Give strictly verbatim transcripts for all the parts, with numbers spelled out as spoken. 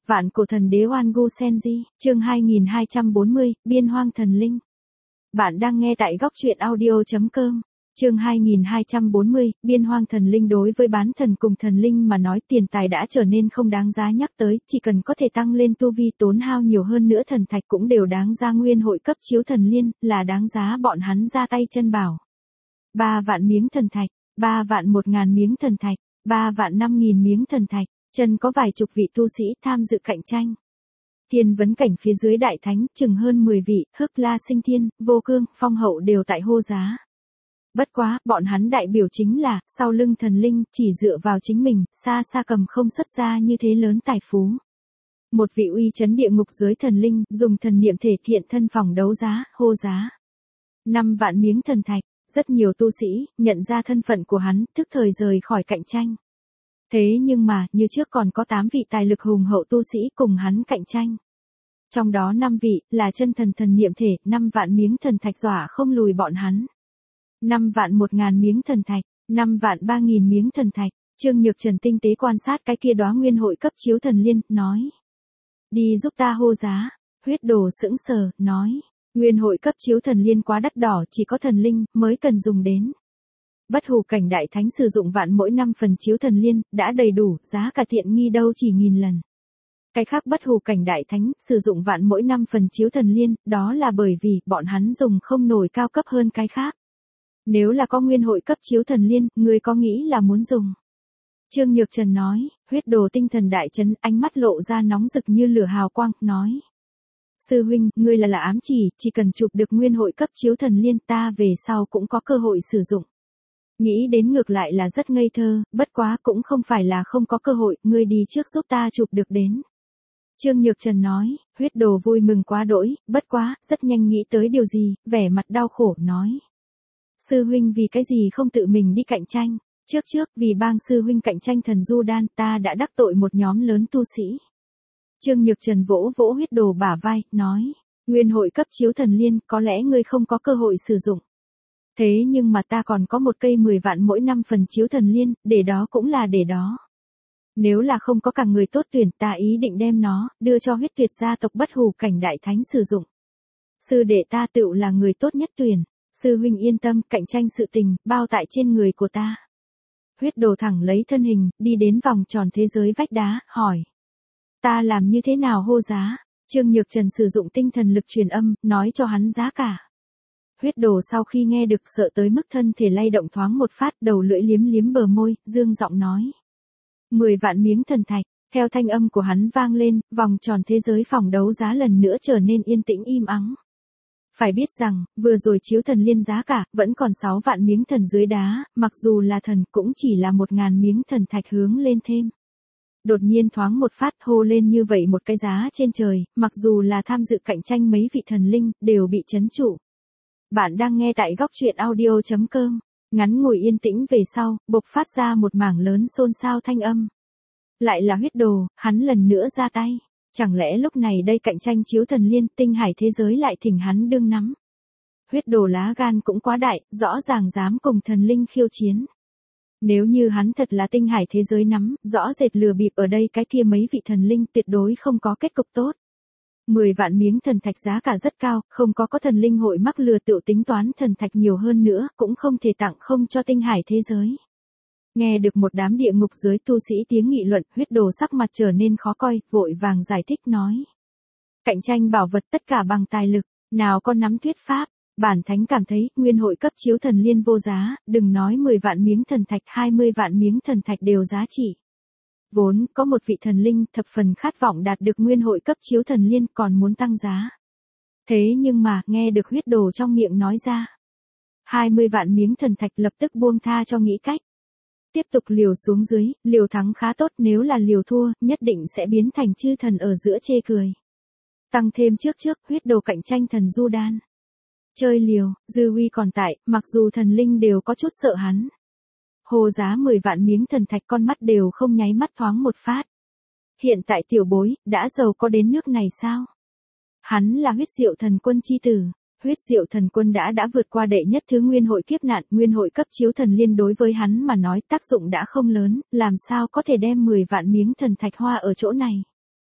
Vạn cổ thần đế Oan Gu Senji, chương hai nghìn hai trăm bốn mươi, Biên Hoang Thần Linh. Bạn đang nghe tại góc truyện audio chấm com. Chương hai nghìn hai trăm bốn mươi, Biên Hoang Thần Linh. Đối với bán thần cùng thần linh mà nói, tiền tài đã trở nên không đáng giá nhắc tới, chỉ cần có thể tăng lên tu vi, tốn hao nhiều hơn nữa thần thạch cũng đều đáng giá. Nguyên hội cấp chiếu thần liên là đáng giá bọn hắn ra tay chân bảo. Ba vạn miếng thần thạch, ba vạn một ngàn miếng thần thạch, ba vạn năm nghìn miếng thần thạch. Chân có vài chục vị tu sĩ tham dự cạnh tranh. Thiên vấn cảnh phía dưới đại thánh, chừng hơn mười vị, Hức La Sinh Thiên, Vô Cương, Phong Hậu đều tại hô giá. Bất quá, bọn hắn đại biểu chính là, sau lưng thần linh, chỉ dựa vào chính mình, xa xa cầm không xuất ra như thế lớn tài phú. Một vị uy chấn địa ngục giới thần linh, dùng thần niệm thể hiện thân phòng đấu giá, hô giá. Năm vạn miếng thần thạch, rất nhiều tu sĩ, nhận ra thân phận của hắn, tức thời rời khỏi cạnh tranh. Thế nhưng mà, như trước còn có tám vị tài lực hùng hậu tu sĩ cùng hắn cạnh tranh. Trong đó năm vị, là chân thần thần niệm thể, năm vạn miếng thần thạch dọa không lùi bọn hắn. Năm vạn một ngàn miếng thần thạch, năm vạn ba nghìn miếng thần thạch. Trương Nhược Trần tinh tế quan sát cái kia đóa nguyên hội cấp chiếu thần liên, nói. Đi giúp ta hô giá. Huyết Đồ sững sờ, nói. Nguyên hội cấp chiếu thần liên quá đắt đỏ, chỉ có thần linh mới cần dùng đến. Bất hủ cảnh đại thánh sử dụng vạn mỗi năm phần chiếu thần liên, đã đầy đủ, giá cả tiện nghi đâu chỉ nghìn lần. Cái khác bất hủ cảnh đại thánh, sử dụng vạn mỗi năm phần chiếu thần liên, đó là bởi vì, bọn hắn dùng không nổi cao cấp hơn cái khác. Nếu là có nguyên hội cấp chiếu thần liên, người có nghĩ là muốn dùng. Trương Nhược Trần nói, Huyết Đồ tinh thần đại chấn, ánh mắt lộ ra nóng rực như lửa hào quang, nói. Sư huynh, ngươi là là ám chỉ, chỉ cần chụp được nguyên hội cấp chiếu thần liên, ta về sau cũng có cơ hội sử dụng. Nghĩ đến ngược lại là rất ngây thơ, bất quá cũng không phải là không có cơ hội, ngươi đi trước giúp ta chụp được đến. Trương Nhược Trần nói, Huyết Đồ vui mừng quá đỗi, bất quá, rất nhanh nghĩ tới điều gì, vẻ mặt đau khổ, nói. Sư huynh vì cái gì không tự mình đi cạnh tranh, trước trước vì bang sư huynh cạnh tranh thần du đan, ta đã đắc tội một nhóm lớn tu sĩ. Trương Nhược Trần vỗ vỗ Huyết Đồ bả vai, nói, nguyên hội cấp chiếu thần liên, có lẽ ngươi không có cơ hội sử dụng. Thế nhưng mà ta còn có một cây mười vạn mỗi năm phần chiếu thần liên, để đó cũng là để đó. Nếu là không có cả người tốt tuyển, ta ý định đem nó, đưa cho huyết tuyệt gia tộc bất hủ cảnh đại thánh sử dụng. Sư đệ ta tựu là người tốt nhất tuyển, sư huynh yên tâm, cạnh tranh sự tình, bao tại trên người của ta. Huyết Đồ thẳng lấy thân hình, đi đến vòng tròn thế giới vách đá, hỏi. Ta làm như thế nào hô giá? Trương Nhược Trần sử dụng tinh thần lực truyền âm, nói cho hắn giá cả. Huyết Đồ sau khi nghe được sợ tới mức thân thể lay động thoáng một phát, đầu lưỡi liếm liếm bờ môi, dương giọng nói. Mười vạn miếng thần thạch, theo thanh âm của hắn vang lên, vòng tròn thế giới phòng đấu giá lần nữa trở nên yên tĩnh im ắng. Phải biết rằng, vừa rồi chiếu thần liên giá cả, vẫn còn sáu vạn miếng thần dưới đá, mặc dù là thần cũng chỉ là một ngàn miếng thần thạch hướng lên thêm. Đột nhiên thoáng một phát hô lên như vậy một cái giá trên trời, mặc dù là tham dự cạnh tranh mấy vị thần linh, đều bị chấn trụ. Bạn đang nghe tại góc truyện audio chấm com. Ngắn ngủi yên tĩnh về sau, bộc phát ra một mảng lớn xôn xao thanh âm. Lại là Huyết Đồ, hắn lần nữa ra tay. Chẳng lẽ lúc này đây cạnh tranh chiếu thần liên, tinh hải thế giới lại thỉnh hắn đương nắm. Huyết Đồ lá gan cũng quá đại, rõ ràng dám cùng thần linh khiêu chiến. Nếu như hắn thật là tinh hải thế giới nắm, rõ rệt lừa bịp ở đây cái kia mấy vị thần linh tuyệt đối không có kết cục tốt. Mười vạn miếng thần thạch giá cả rất cao, không có có thần linh hội mắc lừa tự tính toán thần thạch nhiều hơn nữa, cũng không thể tặng không cho tinh hải thế giới. Nghe được một đám địa ngục giới tu sĩ tiếng nghị luận, Huyết Đồ sắc mặt trở nên khó coi, vội vàng giải thích nói. Cạnh tranh bảo vật tất cả bằng tài lực, nào có nắm thuyết pháp, bản thánh cảm thấy, nguyên hội cấp chiếu thần liên vô giá, đừng nói mười vạn miếng thần thạch, hai mươi vạn miếng thần thạch đều giá trị. Vốn, có một vị thần linh thập phần khát vọng đạt được nguyên hội cấp chiếu thần liên còn muốn tăng giá. Thế nhưng mà, nghe được Huyết Đồ trong miệng nói ra. hai mươi vạn miếng thần thạch lập tức buông tha cho nghĩ cách. Tiếp tục liều xuống dưới, liều thắng khá tốt, nếu là liều thua, nhất định sẽ biến thành chư thần ở giữa chê cười. Tăng thêm trước trước, Huyết Đồ cạnh tranh thần du đan. Chơi liều, dư uy còn tại, mặc dù thần linh đều có chút sợ hắn. Hồ giá mười vạn miếng thần thạch con mắt đều không nháy mắt thoáng một phát. Hiện tại tiểu bối, đã giàu có đến nước này sao? Hắn là Huyết Diệu Thần Quân chi tử. Huyết Diệu Thần Quân đã đã vượt qua đệ nhất thứ nguyên hội kiếp nạn, nguyên hội cấp chiếu thần liên đối với hắn mà nói tác dụng đã không lớn, làm sao có thể đem mười vạn miếng thần thạch hoa ở chỗ này.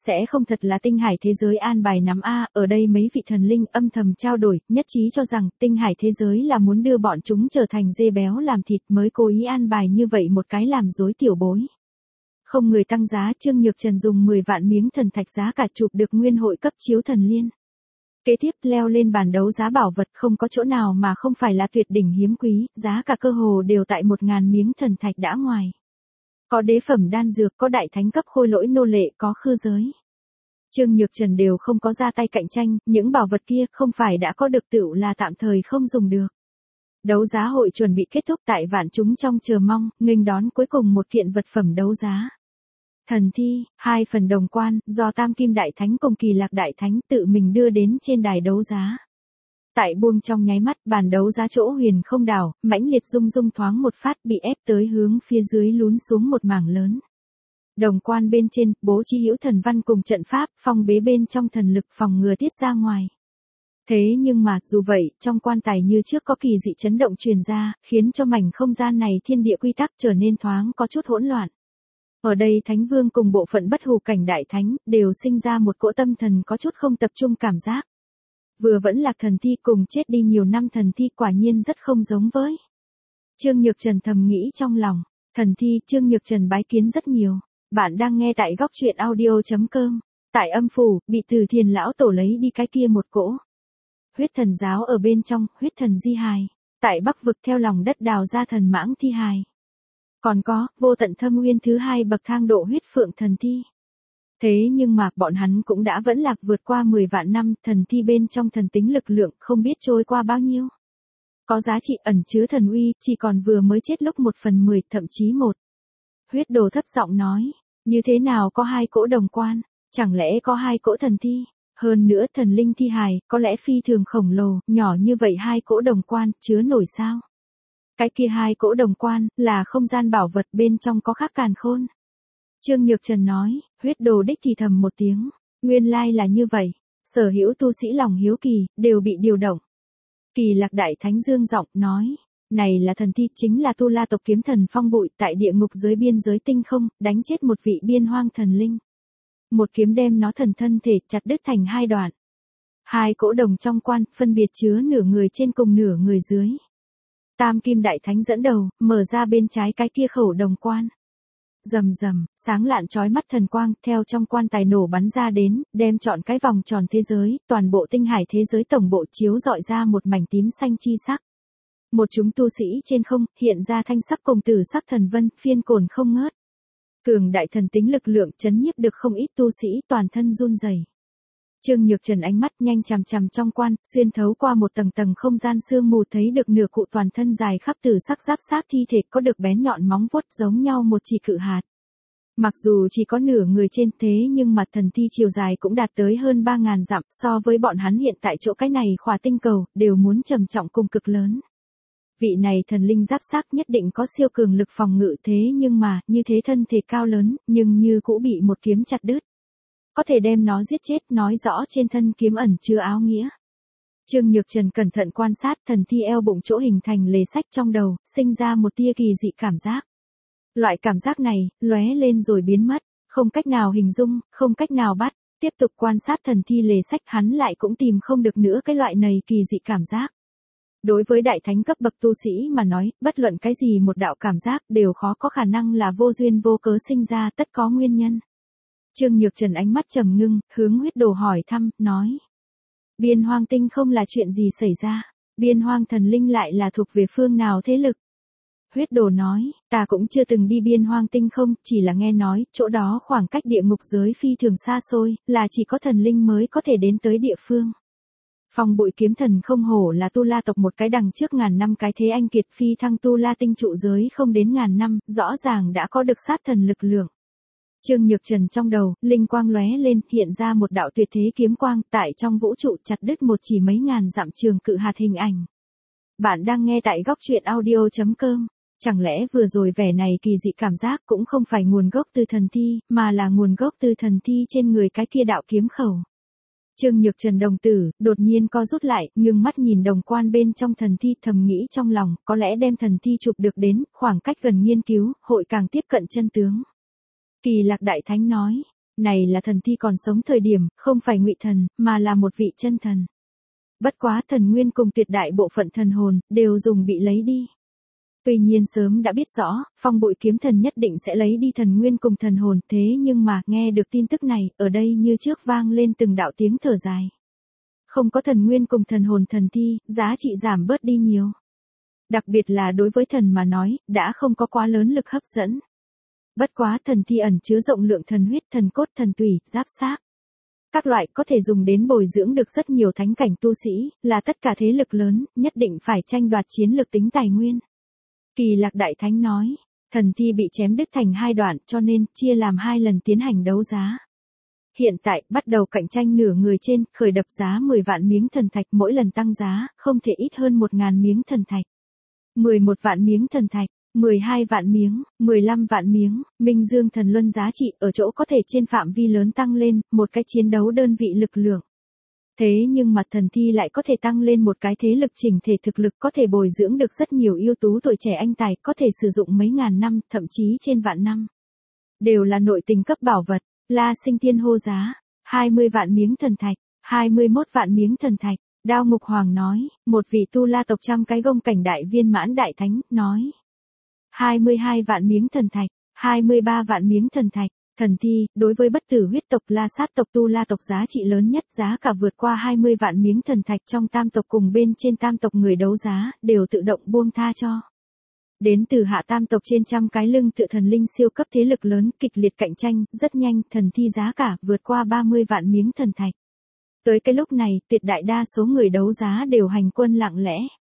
sẽ không thật là tinh hải thế giới an bài nắm a, ở đây mấy vị thần linh âm thầm trao đổi, nhất trí cho rằng tinh hải thế giới là muốn đưa bọn chúng trở thành dê béo làm thịt mới cố ý an bài như vậy một cái làm dối tiểu bối. Không người tăng giá, Trương Nhược Trần dùng mười vạn miếng thần thạch giá cả chụp được nguyên hội cấp chiếu thần liên. Kế tiếp leo lên bàn đấu giá bảo vật không có chỗ nào mà không phải là tuyệt đỉnh hiếm quý, giá cả cơ hồ đều tại một ngàn miếng thần thạch đã ngoài. Có đế phẩm đan dược, có đại thánh cấp khôi lỗi nô lệ, có khư giới. Trương Nhược Trần đều không có ra tay cạnh tranh, những bảo vật kia không phải đã có được tựu là tạm thời không dùng được. Đấu giá hội chuẩn bị kết thúc tại vạn chúng trong chờ mong, nghênh đón cuối cùng một kiện vật phẩm đấu giá. Thần thi, hai phần đồng quan, do Tam Kim Đại Thánh cùng Kỳ Lạc Đại Thánh tự mình đưa đến trên đài đấu giá. Tại buông trong nháy mắt, bàn đấu giá chỗ huyền không đảo, mãnh liệt rung rung thoáng một phát bị ép tới hướng phía dưới lún xuống một mảng lớn. Đồng quan bên trên, bố trí hữu thần văn cùng trận pháp, phong bế bên trong thần lực phòng ngừa tiết ra ngoài. Thế nhưng mà, dù vậy, trong quan tài như trước có kỳ dị chấn động truyền ra, khiến cho mảnh không gian này thiên địa quy tắc trở nên thoáng có chút hỗn loạn. Ở đây Thánh Vương cùng bộ phận bất hủ cảnh đại thánh, đều sinh ra một cỗ tâm thần có chút không tập trung cảm giác. Vừa vẫn là thần thi cùng chết đi nhiều năm thần thi quả nhiên rất không giống với. Trương Nhược Trần thầm nghĩ trong lòng, thần thi Trương Nhược Trần bái kiến rất nhiều. Bạn đang nghe tại góc truyện audio chấm com. Tại âm phủ, bị Từ Thiền lão tổ lấy đi cái kia một cỗ. Huyết thần giáo ở bên trong, huyết thần di hài. Tại Bắc vực theo lòng đất đào ra thần mãng thi hài. Còn có, vô tận thâm nguyên thứ hai bậc thang độ huyết phượng thần thi. Thế nhưng mà, bọn hắn cũng đã vẫn lạc vượt qua mười vạn năm, thần thi bên trong thần tính lực lượng không biết trôi qua bao nhiêu. Có giá trị ẩn chứa thần uy, chỉ còn vừa mới chết lúc một phần mười, thậm chí một. Huyết đồ thấp giọng nói, như thế nào có hai cỗ đồng quan, chẳng lẽ có hai cỗ thần thi, hơn nữa thần linh thi hài, có lẽ phi thường khổng lồ, nhỏ như vậy hai cỗ đồng quan, chứa nổi sao? Cái kia hai cỗ đồng quan, là không gian bảo vật bên trong có khắc càn khôn. Trương Nhược Trần nói, huyết đồ đích thì thầm một tiếng, nguyên lai là như vậy, sở hữu tu sĩ lòng hiếu kỳ, đều bị điều động. Kỳ Lạc Đại Thánh dương giọng nói, này là thần thi chính là Tu La tộc kiếm thần Phong Bụi tại địa ngục dưới biên giới tinh không, đánh chết một vị biên hoang thần linh. Một kiếm đem nó thần thân thể chặt đứt thành hai đoạn. Hai cỗ đồng trong quan, phân biệt chứa nửa người trên cùng nửa người dưới. Tam Kim Đại Thánh dẫn đầu, mở ra bên trái cái kia khẩu đồng quan. Rầm rầm, sáng lạn chói mắt thần quang, theo trong quan tài nổ bắn ra đến, đem trọn cái vòng tròn thế giới, toàn bộ tinh hải thế giới tổng bộ chiếu rọi ra một mảnh tím xanh chi sắc. Một chúng tu sĩ trên không, hiện ra thanh sắc cùng tử sắc thần vân, phiên cồn không ngớt. Cường đại thần tính lực lượng chấn nhiếp được không ít tu sĩ toàn thân run rẩy. Trương Nhược Trần ánh mắt nhanh chằm chằm trong quan, xuyên thấu qua một tầng tầng không gian sương mù thấy được nửa cụ toàn thân dài khắp tử sắc giáp sát thi thể có được bén nhọn móng vuốt giống nhau một chỉ cự hạt. Mặc dù chỉ có nửa người trên thế nhưng mà thần thi chiều dài cũng đạt tới hơn ba ngàn dặm, so với bọn hắn hiện tại chỗ cái này khỏa tinh cầu, đều muốn trầm trọng cùng cực lớn. Vị này thần linh giáp xác nhất định có siêu cường lực phòng ngự thế nhưng mà, như thế thân thể cao lớn, nhưng như cũ bị một kiếm chặt đứt. Có thể đem nó giết chết, nói rõ trên thân kiếm ẩn chứa áo nghĩa. Trương Nhược Trần cẩn thận quan sát thần thi eo bụng chỗ hình thành lề sách trong đầu, sinh ra một tia kỳ dị cảm giác. Loại cảm giác này, lóe lên rồi biến mất, không cách nào hình dung, không cách nào bắt. Tiếp tục quan sát thần thi lề sách hắn lại cũng tìm không được nữa cái loại này kỳ dị cảm giác. Đối với đại thánh cấp bậc tu sĩ mà nói, bất luận cái gì một đạo cảm giác đều khó có khả năng là vô duyên vô cớ sinh ra, tất có nguyên nhân. Trương Nhược Trần ánh mắt trầm ngưng, hướng huyết đồ hỏi thăm, nói. Biên hoang tinh không là chuyện gì xảy ra? Biên hoang thần linh lại là thuộc về phương nào thế lực? Huyết đồ nói, ta cũng chưa từng đi biên hoang tinh không, chỉ là nghe nói, chỗ đó khoảng cách địa ngục giới phi thường xa xôi, là chỉ có thần linh mới có thể đến tới địa phương. Phong Bụi kiếm thần không hổ là Tu La tộc một cái đằng trước ngàn năm cái thế anh kiệt phi thăng Tu La tinh trụ giới không đến ngàn năm, rõ ràng đã có được sát thần lực lượng. Trương Nhược Trần trong đầu, linh quang lóe lên, hiện ra một đạo tuyệt thế kiếm quang, tại trong vũ trụ chặt đứt một chỉ mấy ngàn dặm trường cự hạt hình ảnh. Bạn đang nghe tại góc truyện audio chấm com. Chẳng lẽ vừa rồi vẻ này kỳ dị cảm giác cũng không phải nguồn gốc từ thần thi, mà là nguồn gốc từ thần thi trên người cái kia đạo kiếm khẩu. Trương Nhược Trần đồng tử, đột nhiên co rút lại, ngưng mắt nhìn đồng quan bên trong thần thi thầm nghĩ trong lòng, có lẽ đem thần thi chụp được đến, khoảng cách gần nghiên cứu, hội càng tiếp cận chân tướng. Kỳ Lạc Đại Thánh nói, Này là thần thi còn sống thời điểm, không phải ngụy thần, mà là một vị chân thần. Bất quá thần nguyên cùng tuyệt đại bộ phận thần hồn, đều dùng bị lấy đi. Tuy nhiên sớm đã biết rõ, phong bụi kiếm thần nhất định sẽ lấy đi thần nguyên cùng thần hồn, thế nhưng mà, nghe được tin tức này, ở đây như trước vang lên từng đạo tiếng thở dài. Không có thần nguyên cùng thần hồn thần thi, giá trị giảm bớt đi nhiều. Đặc biệt là đối với thần mà nói, đã không có quá lớn lực hấp dẫn. Bất quá thần thi ẩn chứa rộng lượng thần huyết, thần cốt, thần tủy, giáp xác. Các loại có thể dùng đến bồi dưỡng được rất nhiều thánh cảnh tu sĩ, là tất cả thế lực lớn, nhất định phải tranh đoạt chiến lược tính tài nguyên. Kỳ Lạc Đại Thánh nói, thần thi bị chém đứt thành hai đoạn cho nên chia làm hai lần tiến hành đấu giá. Hiện tại, bắt đầu cạnh tranh nửa người trên, khởi đập giá mười vạn miếng thần thạch mỗi lần tăng giá, không thể ít hơn một ngàn miếng thần thạch. mười một vạn miếng thần thạch, mười hai vạn miếng, mười lăm vạn miếng, Minh Dương thần luân giá trị ở chỗ có thể trên phạm vi lớn tăng lên, một cái chiến đấu đơn vị lực lượng. Thế nhưng mặt thần thi lại có thể tăng lên một cái thế lực chỉnh thể thực lực, có thể bồi dưỡng được rất nhiều ưu tú tuổi trẻ anh tài, có thể sử dụng mấy ngàn năm, thậm chí trên vạn năm. Đều là nội tình cấp bảo vật. La Sinh Thiên hô giá, hai mươi vạn miếng thần thạch, hai mươi mốt vạn miếng thần thạch. Đao Ngục Hoàng nói, một vị tu la tộc trăm cái gông cảnh đại viên mãn đại thánh, nói. hai mươi hai vạn miếng thần thạch, hai mươi ba vạn miếng thần thạch. Thần thi, đối với bất tử huyết tộc La Sát tộc tu la tộc giá trị lớn nhất, giá cả vượt qua hai mươi vạn miếng thần thạch trong tam tộc cùng bên trên tam tộc người đấu giá, đều tự động buông tha cho. Đến từ hạ tam tộc trên trăm cái lưng tựa thần linh siêu cấp thế lực lớn, kịch liệt cạnh tranh, rất nhanh, thần thi giá cả vượt qua ba mươi vạn miếng thần thạch. Tới cái lúc này, tuyệt đại đa số người đấu giá đều hành quân lặng lẽ.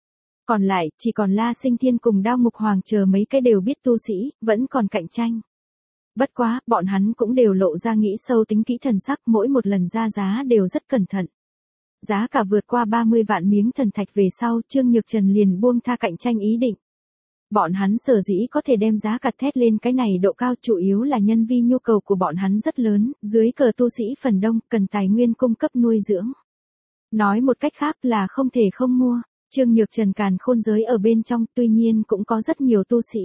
Còn lại, chỉ còn La Sinh Thiên cùng Đao Ngục Hoàng chờ mấy cái đều biết tu sĩ, vẫn còn cạnh tranh. Bất quá, bọn hắn cũng đều lộ ra nghĩ sâu tính kỹ thần sắc, mỗi một lần ra giá đều rất cẩn thận. Giá cả vượt qua ba mươi vạn miếng thần thạch về sau, Trương Nhược Trần liền buông tha cạnh tranh ý định. Bọn hắn sở dĩ có thể đem giá cả thét lên cái này độ cao, chủ yếu là nhân vi nhu cầu của bọn hắn rất lớn, dưới cờ tu sĩ phần đông, cần tài nguyên cung cấp nuôi dưỡng. Nói một cách khác là không thể không mua. Trương Nhược Trần càn khôn giới ở bên trong, tuy nhiên cũng có rất nhiều tu sĩ.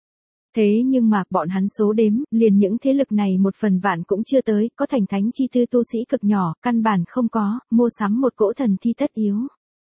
Thế nhưng mà, bọn hắn số đếm, liền những thế lực này một phần vạn cũng chưa tới, có thành thánh chi tư tu sĩ cực nhỏ, căn bản không có, mua sắm một cỗ thần thi tất yếu.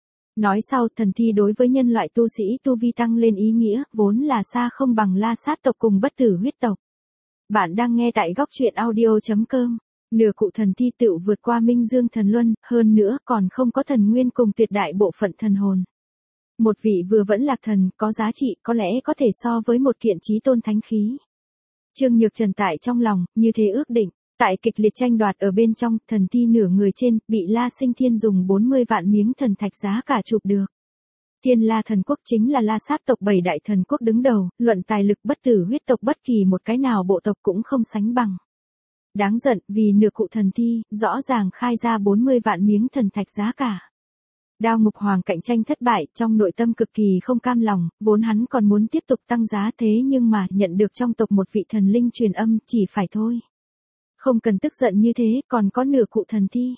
Nói sau, thần thi đối với nhân loại tu sĩ tu vi tăng lên ý nghĩa, vốn là xa không bằng La Sát tộc cùng bất tử huyết tộc. Bạn đang nghe tại góc truyện audio chấm com. Nửa cụ thần thi tựu vượt qua Minh Dương thần luân, hơn nữa còn không có thần nguyên cùng tuyệt đại bộ phận thần hồn. Một vị vừa vẫn lạc thần, có giá trị, có lẽ có thể so với một kiện chí tôn thánh khí. Trương Nhược Trần tại trong lòng, như thế ước định. Tại kịch liệt tranh đoạt ở bên trong, thần thi nửa người trên, bị La Sinh Thiên dùng bốn mươi vạn miếng thần thạch giá cả chụp được. Thiên La thần quốc chính là La Sát tộc bảy đại thần quốc đứng đầu, luận tài lực bất tử huyết tộc bất kỳ một cái nào bộ tộc cũng không sánh bằng. Đáng giận, vì nửa cụ thần thi, rõ ràng khai ra bốn mươi vạn miếng thần thạch giá cả. Đao Ngục Hoàng cạnh tranh thất bại, trong nội tâm cực kỳ không cam lòng, vốn hắn còn muốn tiếp tục tăng giá, thế nhưng mà, nhận được trong tộc một vị thần linh truyền âm, chỉ phải thôi. Không cần tức giận như thế, còn có nửa cụ thần thi.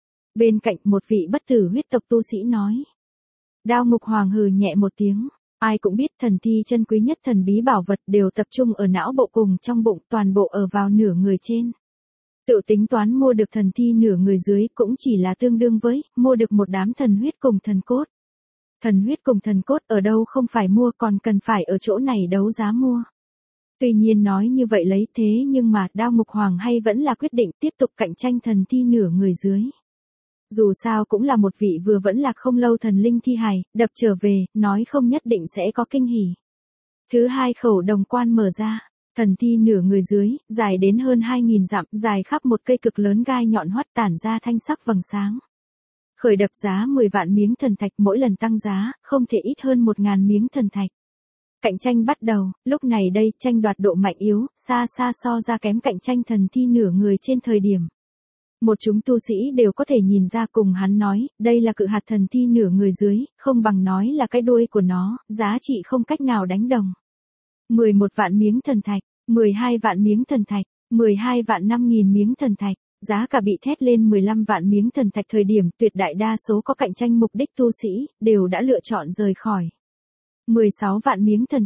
Bên cạnh một vị bất tử huyết tộc tu sĩ nói. Đao Ngục Hoàng hừ nhẹ một tiếng. Ai cũng biết thần thi chân quý nhất thần bí bảo vật đều tập trung ở não bộ cùng trong bụng, toàn bộ ở vào nửa người trên. Tự tính toán mua được thần thi nửa người dưới cũng chỉ là tương đương với mua được một đám thần huyết cùng thần cốt. Thần huyết cùng thần cốt ở đâu không phải mua, còn cần phải ở chỗ này đấu giá mua. Tuy nhiên nói như vậy lấy thế nhưng mà Đao Ngục Hoàng hay vẫn là quyết định tiếp tục cạnh tranh thần thi nửa người dưới. Dù sao cũng là một vị vừa vẫn lạc không lâu thần linh thi hài, đập trở về, nói không nhất định sẽ có kinh hỉ. Thứ hai khẩu đồng quan mở ra, thần thi nửa người dưới, dài đến hơn hai nghìn dặm, dài khắp một cây cực lớn gai nhọn hoắt tản ra thanh sắc vầng sáng. Khởi đập giá mười vạn miếng thần thạch mỗi lần tăng giá, không thể ít hơn một ngàn miếng thần thạch. Cạnh tranh bắt đầu, lúc này đây, tranh đoạt độ mạnh yếu, xa xa so ra kém cạnh tranh thần thi nửa người trên thời điểm. Một chúng tu sĩ đều có thể nhìn ra cùng hắn nói, đây là cự hạt thần thi nửa người dưới, không bằng nói là cái đuôi của nó, giá trị không cách nào đánh đồng. mười một vạn miếng thần thạch, mười hai vạn miếng thần thạch, mười hai vạn năm nghìn miếng thần thạch, giá cả bị thét lên mười lăm vạn miếng thần thạch thời điểm tuyệt đại đa số có cạnh tranh mục đích tu sĩ, đều đã lựa chọn rời khỏi. mười sáu vạn miếng thần thạch,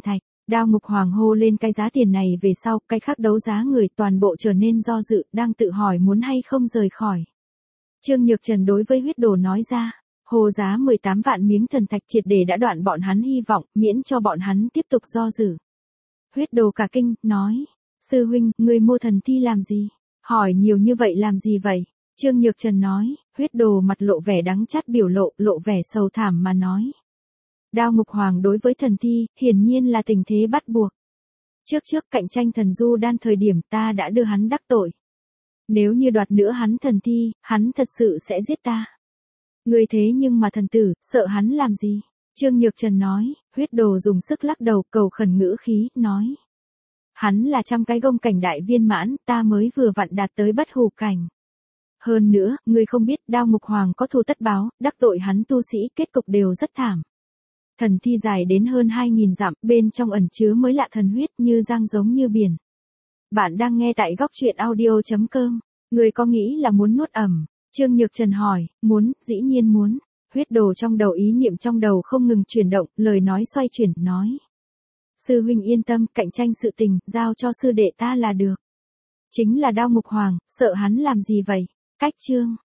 Đao Ngục Hoàng hô lên cái giá tiền này về sau, cái khác đấu giá người toàn bộ trở nên do dự, đang tự hỏi muốn hay không rời khỏi. Trương Nhược Trần đối với huyết đồ nói ra, hồ giá mười tám vạn miếng thần thạch triệt để đã đoạn bọn hắn hy vọng, miễn cho bọn hắn tiếp tục do dự. Huyết đồ cả kinh, nói, sư huynh, người mua thần thi làm gì? Hỏi nhiều như vậy làm gì vậy? Trương Nhược Trần nói, huyết đồ mặt lộ vẻ đắng chát biểu lộ, lộ vẻ sầu thảm mà nói. Đao Ngục Hoàng đối với thần thi, hiển nhiên là tình thế bắt buộc. Trước trước cạnh tranh thần du đan thời điểm ta đã đưa hắn đắc tội. Nếu như đoạt nữa hắn thần thi, hắn thật sự sẽ giết ta. Người thế nhưng mà thần tử, sợ hắn làm gì? Trương Nhược Trần nói, huyết đồ dùng sức lắc đầu cầu khẩn ngữ khí, nói. Hắn là trăm cái gông cảnh đại viên mãn, ta mới vừa vặn đạt tới bất hủ cảnh. Hơn nữa, người không biết Đao Ngục Hoàng có thù tất báo, đắc tội hắn tu sĩ kết cục đều rất thảm. Thần thi dài đến hơn hai nghìn dặm, bên trong ẩn chứa mới lạ thần huyết như giang giống như biển. Bạn đang nghe tại góc truyện audio chấm com. Người có nghĩ là muốn nuốt ẩm? Trương Nhược Trần hỏi, muốn, dĩ nhiên muốn. Huyết đồ trong đầu ý niệm trong đầu không ngừng chuyển động, lời nói xoay chuyển, nói. Sư huynh yên tâm, cạnh tranh sự tình, giao cho sư đệ ta là được. Chính là Đao Ngục Hoàng, sợ hắn làm gì vậy? Cách chương.